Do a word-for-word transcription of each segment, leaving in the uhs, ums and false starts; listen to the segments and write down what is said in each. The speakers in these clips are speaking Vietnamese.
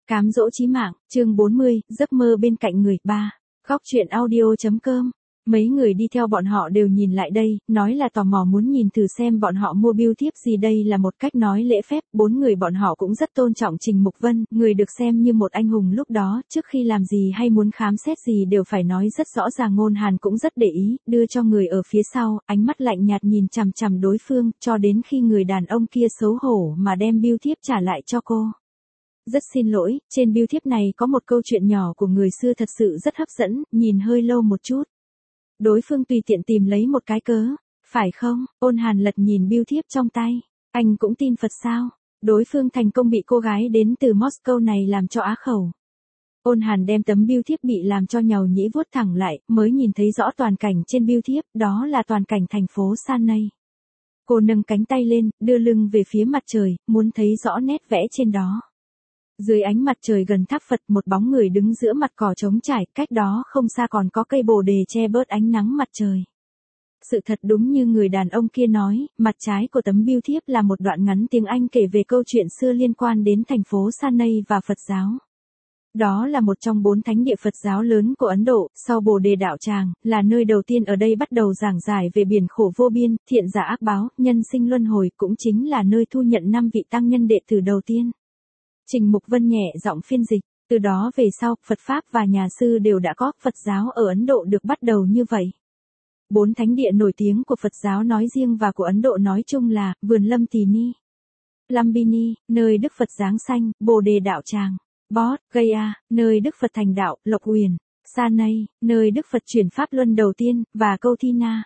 Cám dỗ chí mạng, chương bốn mươi, giấc mơ bên cạnh người. ba. Góc truyện audio.com. Mấy người đi theo bọn họ đều nhìn lại đây, nói là tò mò muốn nhìn thử xem bọn họ mua bưu thiếp gì. Đây là một cách nói lễ phép. Bốn người bọn họ cũng rất tôn trọng Trình Mục Vân, người được xem như một anh hùng lúc đó, trước khi làm gì hay muốn khám xét gì đều phải nói rất rõ ràng. Ngôn Hàn cũng rất để ý, đưa cho người ở phía sau, ánh mắt lạnh nhạt nhìn chằm chằm đối phương, cho đến khi người đàn ông kia xấu hổ mà đem bưu thiếp trả lại cho cô. Rất xin lỗi, trên bưu thiếp này có một câu chuyện nhỏ của người xưa thật sự rất hấp dẫn, nhìn hơi lâu một chút. Đối phương tùy tiện tìm lấy một cái cớ, phải không? Ôn Hàn lật nhìn bưu thiếp trong tay, anh cũng tin Phật sao? Đối phương thành công bị cô gái đến từ Moscow này làm cho á khẩu. Ôn Hàn đem tấm bưu thiếp bị làm cho nhàu nhĩ vuốt thẳng lại, mới nhìn thấy rõ toàn cảnh trên bưu thiếp, đó là toàn cảnh thành phố Sanay. Cô nâng cánh tay lên, đưa lưng về phía mặt trời, muốn thấy rõ nét vẽ trên đó. Dưới ánh mặt trời gần tháp Phật, một bóng người đứng giữa mặt cỏ trống trải, cách đó không xa còn có cây bồ đề che bớt ánh nắng mặt trời. Sự thật đúng như người đàn ông kia nói, mặt trái của tấm bưu thiếp là một đoạn ngắn tiếng Anh kể về câu chuyện xưa liên quan đến thành phố Sanay và Phật giáo. Đó là một trong bốn thánh địa Phật giáo lớn của Ấn Độ, sau Bồ Đề Đạo Tràng, là nơi đầu tiên ở đây bắt đầu giảng giải về biển khổ vô biên, thiện giả ác báo, nhân sinh luân hồi, cũng chính là nơi thu nhận năm vị tăng nhân đệ tử đầu tiên. Trình Mục Vân nhẹ giọng phiên dịch, từ đó về sau, Phật Pháp và nhà sư đều đã có, Phật giáo ở Ấn Độ được bắt đầu như vậy. Bốn thánh địa nổi tiếng của Phật giáo nói riêng và của Ấn Độ nói chung là, Vườn Lâm Tỳ Ni, Lumbini, nơi Đức Phật giáng sanh, Bồ Đề Đạo Tràng, Bodh Gaya, nơi Đức Phật thành đạo, Lộc Huyền, Sanay, nơi Đức Phật chuyển Pháp Luân đầu tiên, và Kauthina,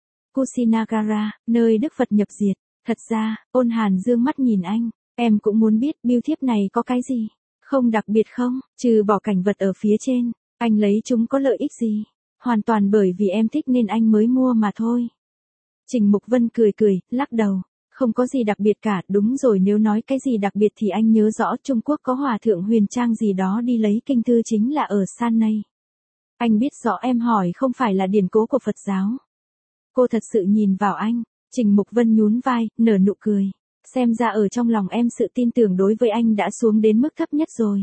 Kushinagara, nơi Đức Phật nhập diệt. Thật ra, Ôn Hàn dương mắt nhìn anh. Em cũng muốn biết bưu thiếp này có cái gì? Không đặc biệt không? Trừ bỏ cảnh vật ở phía trên, anh lấy chúng có lợi ích gì? Hoàn toàn bởi vì em thích nên anh mới mua mà thôi. Trình Mục Vân cười cười, lắc đầu. Không có gì đặc biệt cả, đúng rồi, nếu nói cái gì đặc biệt thì anh nhớ rõ Trung Quốc có Hòa Thượng Huyền Trang gì đó đi lấy kinh thư chính là ở Sanay. Anh biết rõ em hỏi không phải là điển cố của Phật giáo. Cô thật sự nhìn vào anh. Trình Mục Vân nhún vai, nở nụ cười. Xem ra ở trong lòng em sự tin tưởng đối với anh đã xuống đến mức thấp nhất rồi.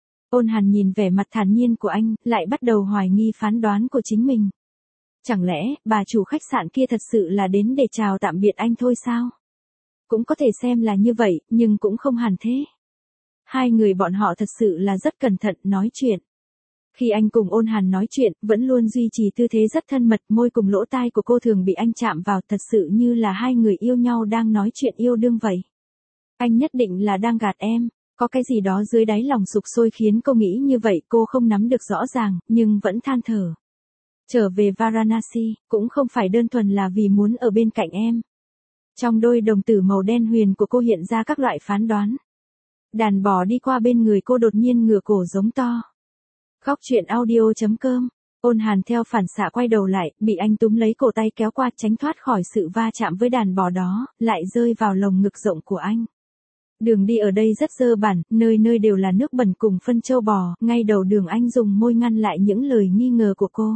Ôn Hàn nhìn vẻ mặt thản nhiên của anh, lại bắt đầu hoài nghi phán đoán của chính mình. Chẳng lẽ, bà chủ khách sạn kia thật sự là đến để chào tạm biệt anh thôi sao? Cũng có thể xem là như vậy, nhưng cũng không hẳn thế. Hai người bọn họ thật sự là rất cẩn thận nói chuyện. Khi anh cùng Ôn Hàn nói chuyện, vẫn luôn duy trì tư thế rất thân mật, môi cùng lỗ tai của cô thường bị anh chạm vào, thật sự như là hai người yêu nhau đang nói chuyện yêu đương vậy. Anh nhất định là đang gạt em, có cái gì đó dưới đáy lòng sục sôi khiến cô nghĩ như vậy, cô không nắm được rõ ràng, nhưng vẫn than thở. Trở về Varanasi, cũng không phải đơn thuần là vì muốn ở bên cạnh em. Trong đôi đồng tử màu đen huyền của cô hiện ra các loại phán đoán. Đàn bò đi qua bên người cô đột nhiên ngửa cổ giống to. Góc truyện audio.com. Ôn Hàn theo phản xạ quay đầu lại, bị anh túm lấy cổ tay kéo qua tránh thoát khỏi sự va chạm với đàn bò đó, lại rơi vào lồng ngực rộng của anh. Đường đi ở đây rất dơ bẩn, nơi nơi đều là nước bẩn cùng phân trâu bò, ngay đầu đường anh dùng môi ngăn lại những lời nghi ngờ của cô.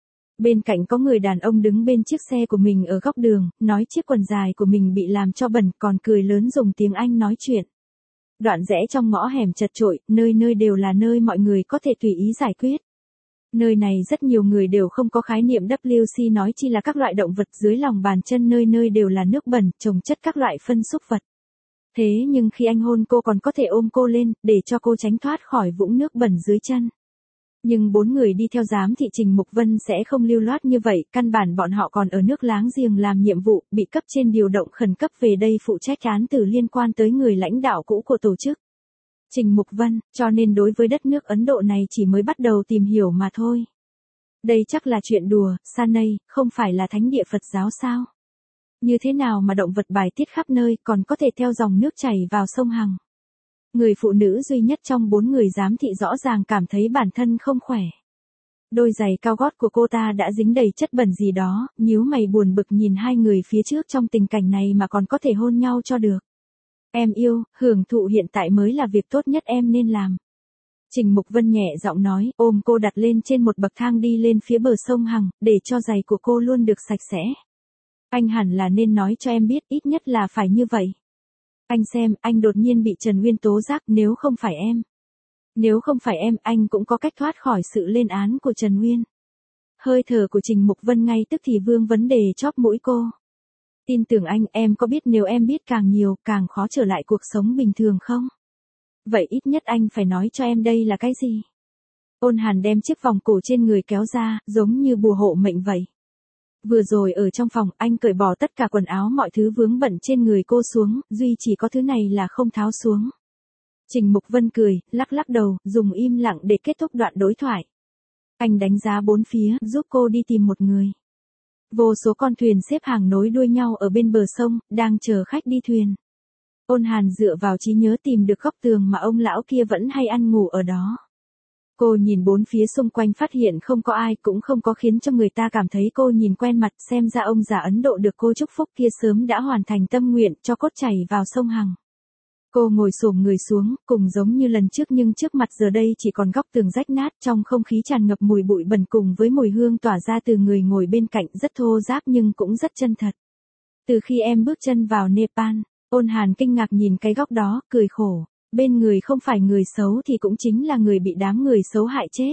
Bên cạnh có người đàn ông đứng bên chiếc xe của mình ở góc đường, nói chiếc quần dài của mình bị làm cho bẩn, còn cười lớn dùng tiếng Anh nói chuyện. Đoạn rẽ trong ngõ hẻm chật chội, nơi nơi đều là nơi mọi người có thể tùy ý giải quyết. Nơi này rất nhiều người đều không có khái niệm vê kép xê, nói chi là các loại động vật dưới lòng bàn chân, nơi nơi đều là nước bẩn, chồng chất các loại phân súc vật. Thế nhưng khi anh hôn cô còn có thể ôm cô lên, để cho cô tránh thoát khỏi vũng nước bẩn dưới chân. Nhưng bốn người đi theo giám thị Trình Mục Vân sẽ không lưu loát như vậy, căn bản bọn họ còn ở nước láng giềng làm nhiệm vụ, bị cấp trên điều động khẩn cấp về đây phụ trách án tử liên quan tới người lãnh đạo cũ của tổ chức. Trình Mục Vân, cho nên đối với đất nước Ấn Độ này chỉ mới bắt đầu tìm hiểu mà thôi. Đây chắc là chuyện đùa, Sanay, không phải là thánh địa Phật giáo sao? Như thế nào mà động vật bài tiết khắp nơi, còn có thể theo dòng nước chảy vào sông Hằng? Người phụ nữ duy nhất trong bốn người giám thị rõ ràng cảm thấy bản thân không khỏe. Đôi giày cao gót của cô ta đã dính đầy chất bẩn gì đó, nhíu mày buồn bực nhìn hai người phía trước trong tình cảnh này mà còn có thể hôn nhau cho được. Em yêu, hưởng thụ hiện tại mới là việc tốt nhất em nên làm. Trình Mục Vân nhẹ giọng nói, ôm cô đặt lên trên một bậc thang đi lên phía bờ sông Hằng, để cho giày của cô luôn được sạch sẽ. Anh hẳn là nên nói cho em biết, ít nhất là phải như vậy. Anh xem, anh đột nhiên bị Trần Uyên tố giác, nếu không phải em. Nếu không phải em, anh cũng có cách thoát khỏi sự lên án của Trần Nguyên. Hơi thở của Trình Mục Vân ngay tức thì vương vấn đề chóp mũi cô. Tin tưởng anh, em có biết nếu em biết càng nhiều, càng khó trở lại cuộc sống bình thường không? Vậy ít nhất anh phải nói cho em đây là cái gì? Ôn Hàn đem chiếc vòng cổ trên người kéo ra, giống như bùa hộ mệnh vậy. Vừa rồi ở trong phòng, anh cởi bỏ tất cả quần áo mọi thứ vướng bận trên người cô xuống, duy chỉ có thứ này là không tháo xuống. Trình Mục Vân cười, lắc lắc đầu, dùng im lặng để kết thúc đoạn đối thoại. Anh đánh giá bốn phía, giúp cô đi tìm một người. Vô số con thuyền xếp hàng nối đuôi nhau ở bên bờ sông, đang chờ khách đi thuyền. Ôn Hàn dựa vào trí nhớ tìm được góc tường mà ông lão kia vẫn hay ăn ngủ ở đó. Cô nhìn bốn phía xung quanh phát hiện không có ai, cũng không có khiến cho người ta cảm thấy cô nhìn quen mặt, xem ra ông già Ấn Độ được cô chúc phúc kia sớm đã hoàn thành tâm nguyện cho cốt chảy vào sông Hằng. Cô ngồi xổm người xuống, cùng giống như lần trước nhưng trước mặt giờ đây chỉ còn góc tường rách nát, trong không khí tràn ngập mùi bụi bẩn cùng với mùi hương tỏa ra từ người ngồi bên cạnh, rất thô ráp nhưng cũng rất chân thật. Từ khi em bước chân vào Nepal, Ôn Hàn kinh ngạc nhìn cái góc đó, cười khổ. Bên người không phải người xấu thì cũng chính là người bị đám người xấu hại chết.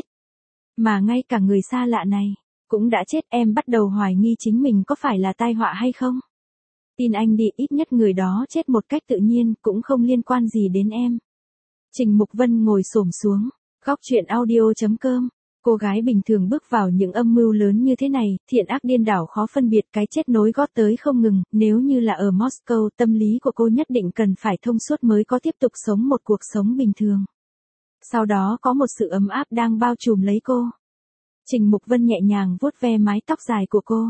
Mà ngay cả người xa lạ này, cũng đã chết, em bắt đầu hoài nghi chính mình có phải là tai họa hay không. Tin anh đi, ít nhất người đó chết một cách tự nhiên, cũng không liên quan gì đến em. Trình Mục Vân ngồi xổm xuống, góc chuyện audio chấm com. Cô gái bình thường bước vào những âm mưu lớn như thế này, thiện ác điên đảo khó phân biệt, cái chết nối gót tới không ngừng, nếu như là ở Moscow, tâm lý của cô nhất định cần phải thông suốt mới có tiếp tục sống một cuộc sống bình thường. Sau đó có một sự ấm áp đang bao trùm lấy cô. Trình Mục Vân nhẹ nhàng vuốt ve mái tóc dài của cô.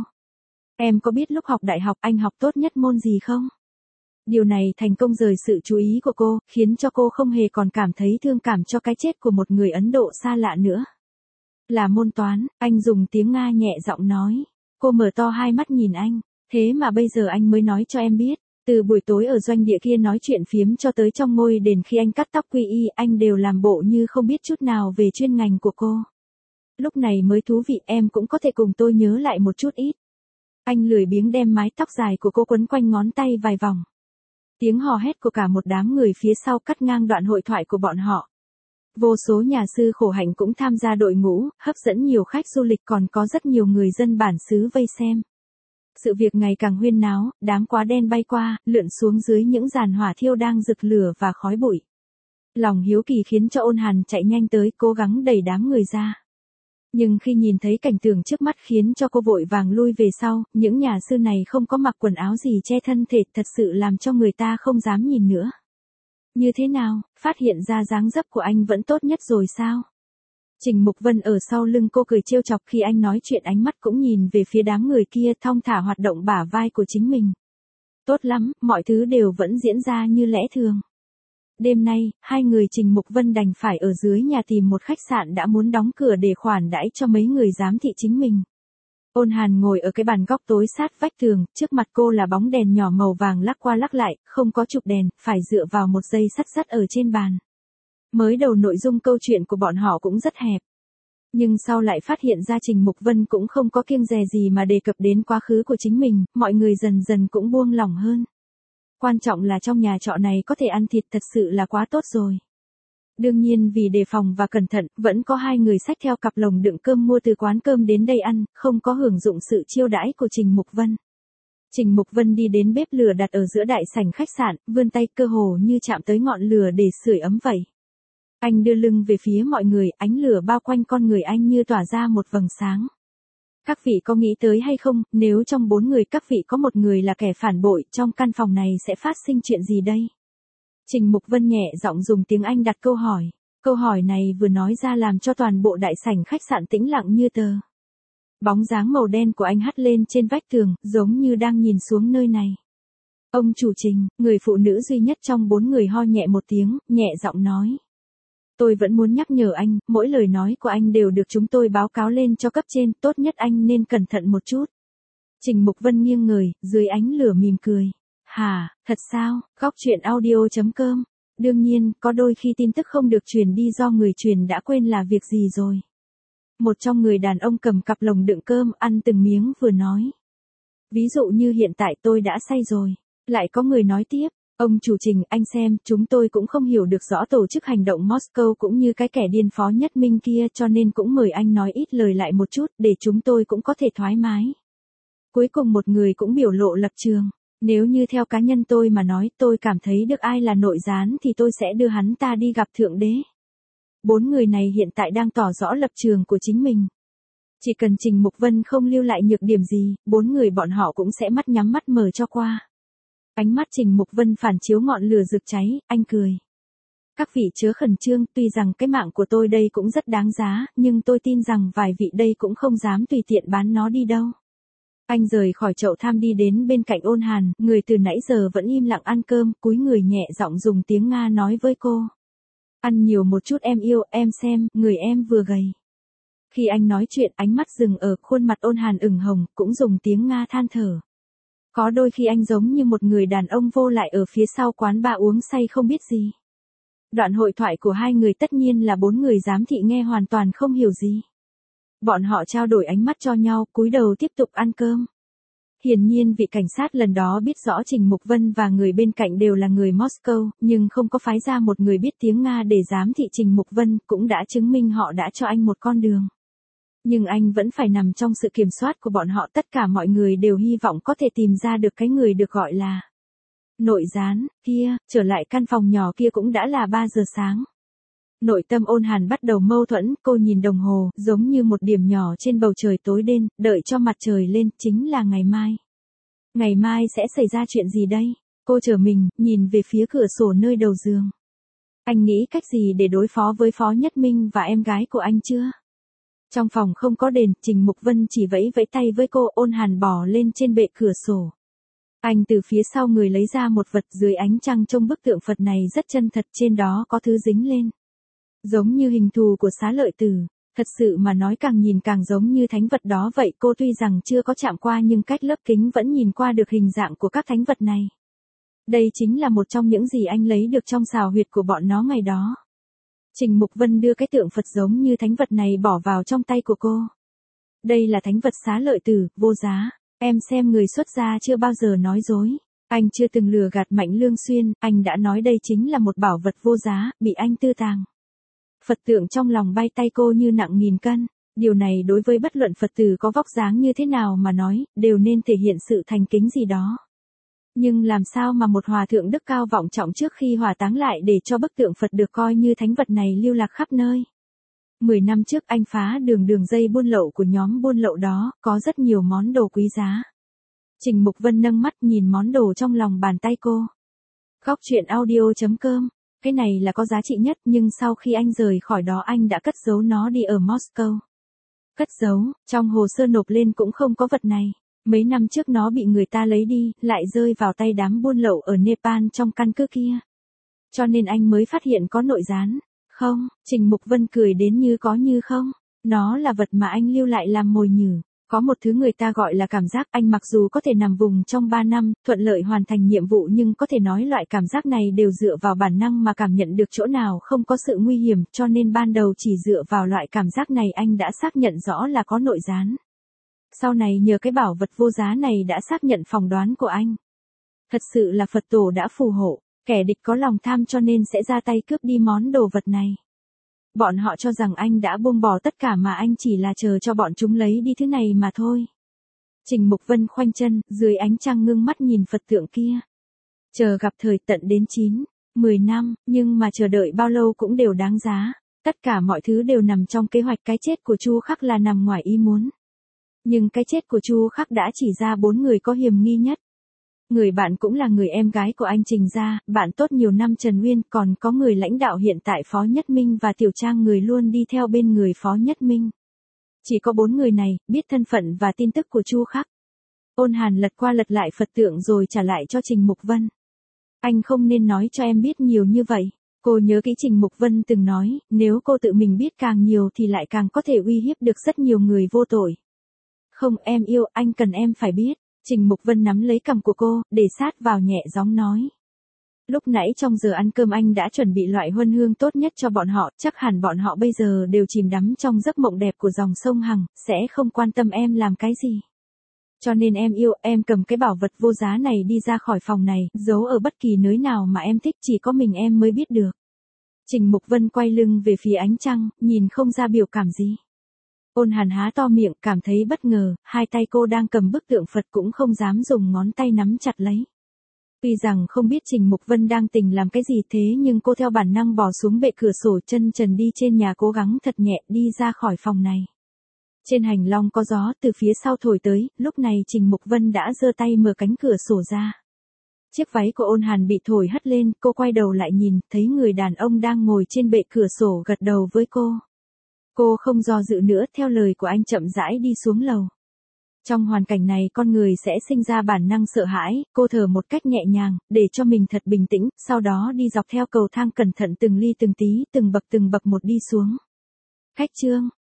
Em có biết lúc học đại học anh học tốt nhất môn gì không? Điều này thành công rời sự chú ý của cô, khiến cho cô không hề còn cảm thấy thương cảm cho cái chết của một người Ấn Độ xa lạ nữa. Là môn toán, anh dùng tiếng Nga nhẹ giọng nói. Cô mở to hai mắt nhìn anh, thế mà bây giờ anh mới nói cho em biết. Từ buổi tối ở doanh địa kia nói chuyện phiếm cho tới trong ngôi đền khi anh cắt tóc quy y, anh đều làm bộ như không biết chút nào về chuyên ngành của cô. Lúc này mới thú vị, em cũng có thể cùng tôi nhớ lại một chút ít. Anh lười biếng đem mái tóc dài của cô quấn quanh ngón tay vài vòng. Tiếng hò hét của cả một đám người phía sau cắt ngang đoạn hội thoại của bọn họ. Vô số nhà sư khổ hạnh cũng tham gia đội ngũ, hấp dẫn nhiều khách du lịch, còn có rất nhiều người dân bản xứ vây xem. Sự việc ngày càng huyên náo, đám quá đen bay qua, lượn xuống dưới những giàn hỏa thiêu đang rực lửa và khói bụi. Lòng hiếu kỳ khiến cho Ôn Hàn chạy nhanh tới, cố gắng đẩy đám người ra. Nhưng khi nhìn thấy cảnh tượng trước mắt khiến cho cô vội vàng lui về sau, những nhà sư này không có mặc quần áo gì che thân thể, thật sự làm cho người ta không dám nhìn nữa. Như thế nào, phát hiện ra dáng dấp của anh vẫn tốt nhất rồi sao? Trình Mục Vân ở sau lưng cô cười trêu chọc, khi anh nói chuyện ánh mắt cũng nhìn về phía đám người kia, thong thả hoạt động bả vai của chính mình. Tốt lắm, mọi thứ đều vẫn diễn ra như lẽ thường. Đêm nay, hai người Trình Mục Vân đành phải ở dưới nhà tìm một khách sạn đã muốn đóng cửa để khoản đãi cho mấy người giám thị chính mình. Ôn Hàn ngồi ở cái bàn góc tối sát vách tường, trước mặt cô là bóng đèn nhỏ màu vàng lắc qua lắc lại, không có trục đèn, phải dựa vào một dây sắt sắt ở trên bàn. Mới đầu nội dung câu chuyện của bọn họ cũng rất hẹp. Nhưng sau lại phát hiện ra Trình Mục Vân cũng không có kiêng dè gì mà đề cập đến quá khứ của chính mình, mọi người dần dần cũng buông lỏng hơn. Quan trọng là trong nhà trọ này có thể ăn thịt thật sự là quá tốt rồi. Đương nhiên vì đề phòng và cẩn thận, vẫn có hai người xách theo cặp lồng đựng cơm mua từ quán cơm đến đây ăn, không có hưởng dụng sự chiêu đãi của Trình Mục Vân. Trình Mục Vân đi đến bếp lửa đặt ở giữa đại sảnh khách sạn, vươn tay cơ hồ như chạm tới ngọn lửa để sưởi ấm vậy. Anh đưa lưng về phía mọi người, ánh lửa bao quanh con người anh như tỏa ra một vầng sáng. Các vị có nghĩ tới hay không, nếu trong bốn người các vị có một người là kẻ phản bội, trong căn phòng này sẽ phát sinh chuyện gì đây? Trình Mục Vân nhẹ giọng dùng tiếng Anh đặt câu hỏi. Câu hỏi này vừa nói ra làm cho toàn bộ đại sảnh khách sạn tĩnh lặng như tờ. Bóng dáng màu đen của anh hắt lên trên vách tường, giống như đang nhìn xuống nơi này. Ông chủ Trình, người phụ nữ duy nhất trong bốn người ho nhẹ một tiếng, nhẹ giọng nói. Tôi vẫn muốn nhắc nhở anh, mỗi lời nói của anh đều được chúng tôi báo cáo lên cho cấp trên, tốt nhất anh nên cẩn thận một chút. Trình Mục Vân nghiêng người, dưới ánh lửa mỉm cười. Hả, thật sao, góc chuyện audio chấm com. Đương nhiên, có đôi khi tin tức không được truyền đi do người truyền đã quên là việc gì rồi. Một trong người đàn ông cầm cặp lồng đựng cơm ăn từng miếng vừa nói. Ví dụ như hiện tại tôi đã say rồi. Lại có người nói tiếp, Ông chủ Trình, anh xem, chúng tôi cũng không hiểu được rõ tổ chức hành động Moscow cũng như cái kẻ điên Phó Nhất Minh kia, cho nên cũng mời anh nói ít lời lại một chút, để chúng tôi cũng có thể thoải mái. Cuối cùng một người cũng biểu lộ lập trường. Nếu như theo cá nhân tôi mà nói, tôi cảm thấy được ai là nội gián thì tôi sẽ đưa hắn ta đi gặp Thượng Đế. Bốn người này hiện tại đang tỏ rõ lập trường của chính mình. Chỉ cần Trình Mục Vân không lưu lại nhược điểm gì, bốn người bọn họ cũng sẽ mắt nhắm mắt mở cho qua. Ánh mắt Trình Mục Vân phản chiếu ngọn lửa rực cháy, anh cười. Các vị chớ khẩn trương, tuy rằng cái mạng của tôi đây cũng rất đáng giá, nhưng tôi tin rằng vài vị đây cũng không dám tùy tiện bán nó đi đâu. Anh rời khỏi chậu tham đi đến bên cạnh Ôn Hàn, người từ nãy giờ vẫn im lặng ăn cơm, cúi người nhẹ giọng dùng tiếng Nga nói với cô. Ăn nhiều một chút em yêu, em xem, người em vừa gầy. Khi anh nói chuyện, ánh mắt dừng ở khuôn mặt Ôn Hàn ửng hồng, cũng dùng tiếng Nga than thở. Có đôi khi anh giống như một người đàn ông vô lại ở phía sau quán bar uống say không biết gì. Đoạn hội thoại của hai người tất nhiên là bốn người giám thị nghe hoàn toàn không hiểu gì. Bọn họ trao đổi ánh mắt cho nhau, cúi đầu tiếp tục ăn cơm. Hiển nhiên vị cảnh sát lần đó biết rõ Trình Mục Vân và người bên cạnh đều là người Moscow, nhưng không có phái ra một người biết tiếng Nga để giám thị Trình Mục Vân, cũng đã chứng minh họ đã cho anh một con đường. Nhưng anh vẫn phải nằm trong sự kiểm soát của bọn họ, tất cả mọi người đều hy vọng có thể tìm ra được cái người được gọi là nội gián kia. Trở lại căn phòng nhỏ kia cũng đã là ba giờ sáng. Nội tâm Ôn Hàn bắt đầu mâu thuẫn, cô nhìn đồng hồ, giống như một điểm nhỏ trên bầu trời tối đen, đợi cho mặt trời lên, chính là ngày mai. Ngày mai sẽ xảy ra chuyện gì đây? Cô trở mình, nhìn về phía cửa sổ nơi đầu giường. Anh nghĩ cách gì để đối phó với Phó Nhất Minh và em gái của anh chưa? Trong phòng không có đèn, Trình Mục Vân chỉ vẫy vẫy tay với cô. Ôn Hàn bò lên trên bệ cửa sổ. Anh từ phía sau người lấy ra một vật, dưới ánh trăng trông bức tượng Phật này rất chân thật, trên đó có thứ dính lên. Giống như hình thù của Xá Lợi Tử, thật sự mà nói càng nhìn càng giống như thánh vật đó vậy. Cô tuy rằng chưa có chạm qua nhưng cách lớp kính vẫn nhìn qua được hình dạng của các thánh vật này. Đây chính là một trong những gì anh lấy được trong xào huyệt của bọn nó ngày đó. Trình Mục Vân đưa cái tượng Phật giống như thánh vật này bỏ vào trong tay của cô. Đây là thánh vật Xá Lợi Tử, vô giá. Em xem, người xuất gia chưa bao giờ nói dối. Anh chưa từng lừa gạt Mạnh Lương Xuyên, anh đã nói đây chính là một bảo vật vô giá, bị anh tư tàng. Phật tượng trong lòng bay tay cô như nặng nghìn cân. Điều này đối với bất luận Phật tử có vóc dáng như thế nào mà nói, đều nên thể hiện sự thành kính gì đó. Nhưng làm sao mà một hòa thượng đức cao vọng trọng trước khi hỏa táng lại để cho bức tượng Phật được coi như thánh vật này lưu lạc khắp nơi. Mười năm trước anh phá đường đường dây buôn lậu của nhóm buôn lậu đó, có rất nhiều món đồ quý giá. Trình Mục Vân nâng mắt nhìn món đồ trong lòng bàn tay cô. Góc truyện audio chấm com. Cái này là có giá trị nhất, nhưng sau khi anh rời khỏi đó anh đã cất giấu nó đi ở Moscow. Cất giấu, trong hồ sơ nộp lên cũng không có vật này. Mấy năm trước nó bị người ta lấy đi, lại rơi vào tay đám buôn lậu ở Nepal trong căn cứ kia. Cho nên anh mới phát hiện có nội gián. Không, Trình Mục Vân cười đến như có như không. Nó là vật mà anh lưu lại làm mồi nhử. Có một thứ người ta gọi là cảm giác, anh mặc dù có thể nằm vùng trong ba năm, thuận lợi hoàn thành nhiệm vụ, nhưng có thể nói loại cảm giác này đều dựa vào bản năng mà cảm nhận được chỗ nào không có sự nguy hiểm, cho nên ban đầu chỉ dựa vào loại cảm giác này anh đã xác nhận rõ là có nội gián. Sau này nhờ cái bảo vật vô giá này đã xác nhận phỏng đoán của anh. Thật sự là Phật tổ đã phù hộ, kẻ địch có lòng tham cho nên sẽ ra tay cướp đi món đồ vật này. Bọn họ cho rằng anh đã buông bỏ tất cả mà anh chỉ là chờ cho bọn chúng lấy đi thứ này mà thôi. Trình Mục Vân khoanh chân, dưới ánh trăng ngưng mắt nhìn Phật tượng kia. Chờ gặp thời tận đến chín, mười năm, nhưng mà chờ đợi bao lâu cũng đều đáng giá. Tất cả mọi thứ đều nằm trong kế hoạch, cái chết của Chu Khắc là nằm ngoài ý muốn. Nhưng cái chết của Chu Khắc đã chỉ ra bốn người có hiểm nghi nhất. Người bạn cũng là người em gái của anh Trình gia, bạn tốt nhiều năm Trần Uyên, còn có người lãnh đạo hiện tại Phó Nhất Minh và Tiểu Trang, người luôn đi theo bên người Phó Nhất Minh. Chỉ có bốn người này, biết thân phận và tin tức của Chu Khắc. Ôn Hàn lật qua lật lại Phật tượng rồi trả lại cho Trình Mục Vân. Anh không nên nói cho em biết nhiều như vậy. Cô nhớ kỹ Trình Mục Vân từng nói, nếu cô tự mình biết càng nhiều thì lại càng có thể uy hiếp được rất nhiều người vô tội. Không, em yêu, anh cần em phải biết. Trình Mục Vân nắm lấy cằm của cô, để sát vào nhẹ giọng nói. Lúc nãy trong giờ ăn cơm anh đã chuẩn bị loại huân hương tốt nhất cho bọn họ, chắc hẳn bọn họ bây giờ đều chìm đắm trong giấc mộng đẹp của dòng sông Hằng, sẽ không quan tâm em làm cái gì. Cho nên em yêu, em cầm cái bảo vật vô giá này đi ra khỏi phòng này, giấu ở bất kỳ nơi nào mà em thích, chỉ có mình em mới biết được. Trình Mục Vân quay lưng về phía ánh trăng, nhìn không ra biểu cảm gì. Ôn Hàn há to miệng, cảm thấy bất ngờ, hai tay cô đang cầm bức tượng Phật cũng không dám dùng ngón tay nắm chặt lấy. Tuy rằng không biết Trình Mục Vân đang tình làm cái gì thế nhưng cô theo bản năng bò xuống bệ cửa sổ, chân trần đi trên nhà, cố gắng thật nhẹ đi ra khỏi phòng này. Trên hành lang có gió từ phía sau thổi tới, lúc này Trình Mục Vân đã giơ tay mở cánh cửa sổ ra. Chiếc váy của Ôn Hàn bị thổi hất lên, cô quay đầu lại nhìn, thấy người đàn ông đang ngồi trên bệ cửa sổ gật đầu với cô. Cô không do dự nữa, theo lời của anh chậm rãi đi xuống lầu. Trong hoàn cảnh này con người sẽ sinh ra bản năng sợ hãi, cô thở một cách nhẹ nhàng, để cho mình thật bình tĩnh, sau đó đi dọc theo cầu thang cẩn thận từng ly từng tí, từng bậc từng bậc một đi xuống. Khách Trương,